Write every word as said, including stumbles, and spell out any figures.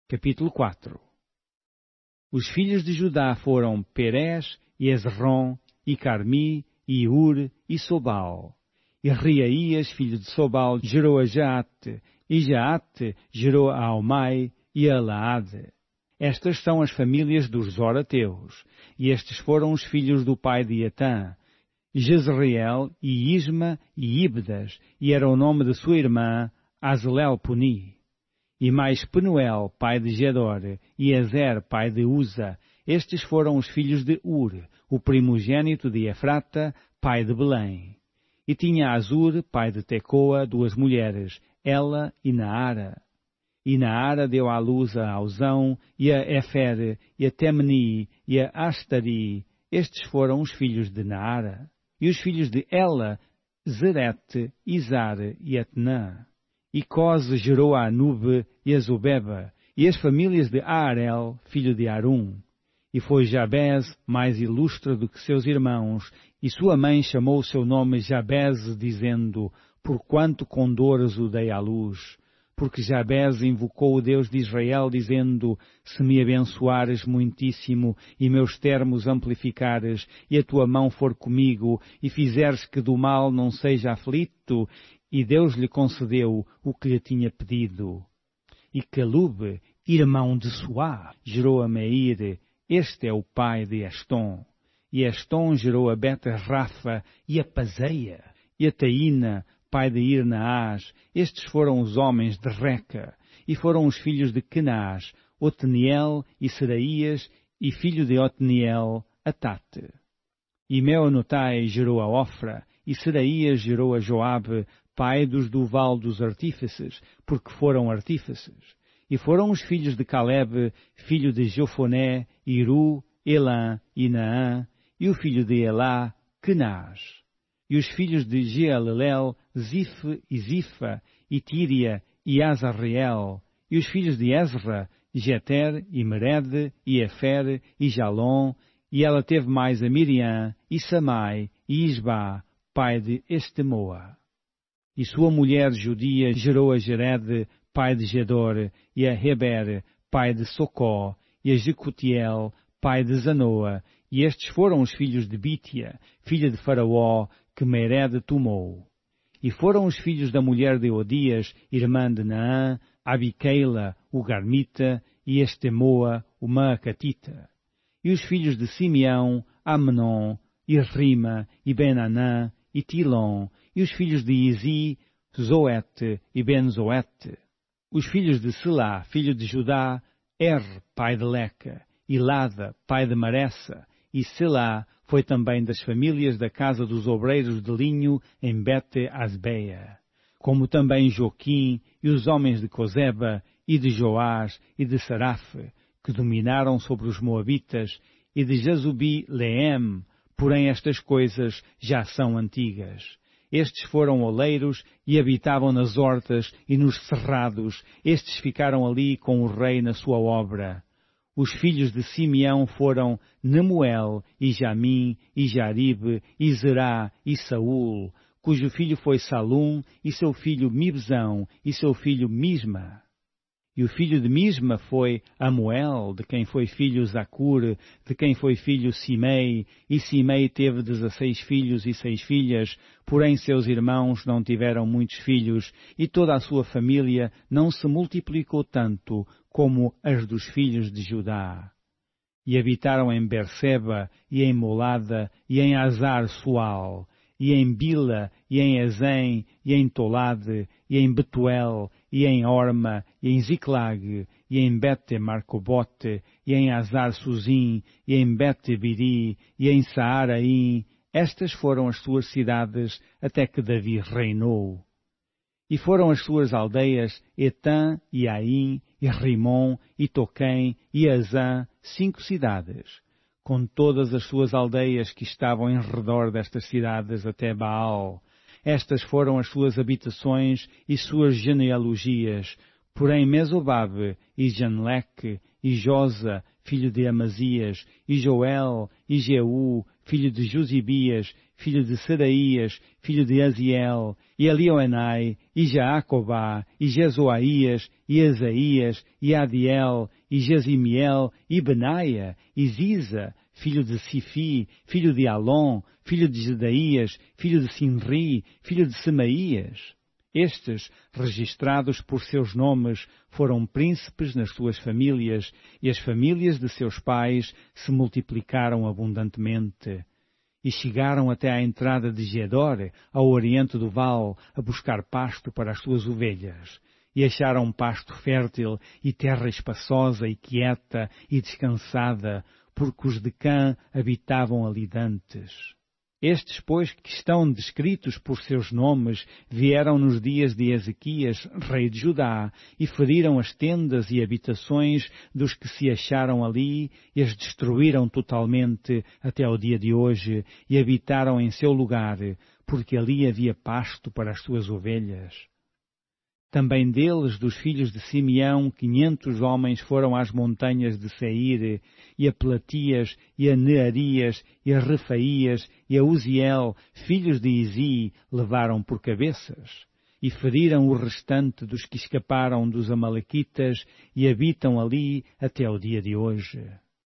Capítulo quatro. Os filhos de Judá foram Perez, e Ezrom, e Carmi, e Ur, e Sobal. E Reaías, filho de Sobal, gerou a Jaate, e Jaate gerou a Almai e a Laade. Estas são as famílias dos Zorateus, e estes foram os filhos do pai de Etã, Jezreel, e Isma, e Ibdas, e era o nome de sua irmã, Azelelponi. E mais Penuel, pai de Gedor, e Ezer, pai de Uza. Estes foram os filhos de Ur, o primogênito de Efrata, pai de Belém. E tinha Azur, pai de Tecoa, duas mulheres, Ela e Naara. E Naara deu à luz a Auzão, e a Efer, e a Temni, e a Astari. Estes foram os filhos de Naara. E os filhos de Ela, Zerete, Izar e Etnã. E Cose gerou a Anube e a Zobeba, e as famílias de Aarel, filho de Arum. E foi Jabez mais ilustre do que seus irmãos, e sua mãe chamou o seu nome Jabez, dizendo, porquanto com dores o dei à luz. Porque Jabez invocou o Deus de Israel, dizendo, se me abençoares muitíssimo, e meus termos amplificares, e a tua mão for comigo, e fizeres que do mal não seja aflito, e Deus lhe concedeu o que lhe tinha pedido. E Calube, irmão de Suá, gerou a Meir, este é o pai de Estom. E Estom gerou a Bet-Rafa e a Pazeia, e a Taína, pai de Irnaás. Estes foram os homens de Reca, e foram os filhos de Kenaz, Otniel e Seraías, e filho de Otniel, Atate. E Meonotai gerou a Ofra, e Seraías gerou a Joabe, pai dos do val dos artífices, porque foram artífices. E foram os filhos de Caleb, filho de Jofoné, Iru, Elã e Naã, e o filho de Elá, Kenaz. E os filhos de Jealelel, Zif e Zifa, e Tíria e Azarreel. E os filhos de Ezra, Jeter e Mered, e Efer e Jalom. E ela teve mais a Miriam, e Samai, e Isba, pai de Estemoa. E sua mulher judia gerou a Jered, pai de Gedor, e a Heber, pai de Socó, e a Jecutiel, pai de Zanoa, e estes foram os filhos de Bítia, filha de Faraó, que Mered tomou. E foram os filhos da mulher de Odias, irmã de Naã, Abicaila, o Garmita, e Estemoa, o Maacatita. E os filhos de Simeão, Amnon, e Rima, e Benanã, e Tilom, e os filhos de Izi, Zoete e Ben-Zoete. Os filhos de Selá, filho de Judá, Er, pai de Leca, e Lada, pai de Maressa, e Selá foi também das famílias da casa dos obreiros de linho em Bete-Asbeia, como também Joquim e os homens de Cozeba, e de Joás, e de Sarafe, que dominaram sobre os Moabitas, e de Jazubi-Leem, porém estas coisas já são antigas. Estes foram oleiros e habitavam nas hortas e nos cerrados. Estes ficaram ali com o rei na sua obra. Os filhos de Simeão foram Nemuel, e Jamim, e Jaribe, e Zerá, e Saul, cujo filho foi Salum, e seu filho Mibzão, e seu filho Misma. E o filho de Misma foi Amuel, de quem foi filho Zacur, de quem foi filho Simei, e Simei teve dezesseis filhos e seis filhas, porém seus irmãos não tiveram muitos filhos, e toda a sua família não se multiplicou tanto como as dos filhos de Judá. E habitaram em Berseba, e em Molada, e em Azar-Sual, e em Bila, e em Ezem, e em Tolade, e em Betuel, e em Orma, e em Ziclag, e em Bete-Marcobote, e em Azar-Suzim, e em Bete-Biri, e em Saaraim. Estas foram as suas cidades até que Davi reinou. E foram as suas aldeias Etã, e Aim, e Rimon, e Toquém, e Azã, cinco cidades, com todas as suas aldeias que estavam em redor destas cidades até Baal. Estas foram as suas habitações e suas genealogias. Porém Mesobabe, e Janleque, e Josa, filho de Amazias, e Joel, e Jeú, filho de Josibias, filho de Seraías, filho de Aziel, e Elioenai, e Jaacobá, e Jezoaías, e Esaías, e Adiel, e Jezimiel, e Benaia, e Ziza, filho de Sifi, filho de Alon, filho de Jedaías, filho de Sinri, filho de Semaías. Estes, registrados por seus nomes, foram príncipes nas suas famílias, e as famílias de seus pais se multiplicaram abundantemente. E chegaram até à entrada de Gedor, ao oriente do vale, a buscar pasto para as suas ovelhas. E acharam pasto fértil e terra espaçosa e quieta e descansada, porque os de Cã habitavam ali dantes. Estes, pois, que estão descritos por seus nomes, vieram nos dias de Ezequias, rei de Judá, e feriram as tendas e habitações dos que se acharam ali, e as destruíram totalmente até ao dia de hoje, e habitaram em seu lugar, porque ali havia pasto para as suas ovelhas. Também deles, dos filhos de Simeão, quinhentos homens foram às montanhas de Seir, e a Platias, e a Nearias, e a Refaías, e a Uziel, filhos de Izi, levaram por cabeças, e feriram o restante dos que escaparam dos Amalequitas, e habitam ali até o dia de hoje.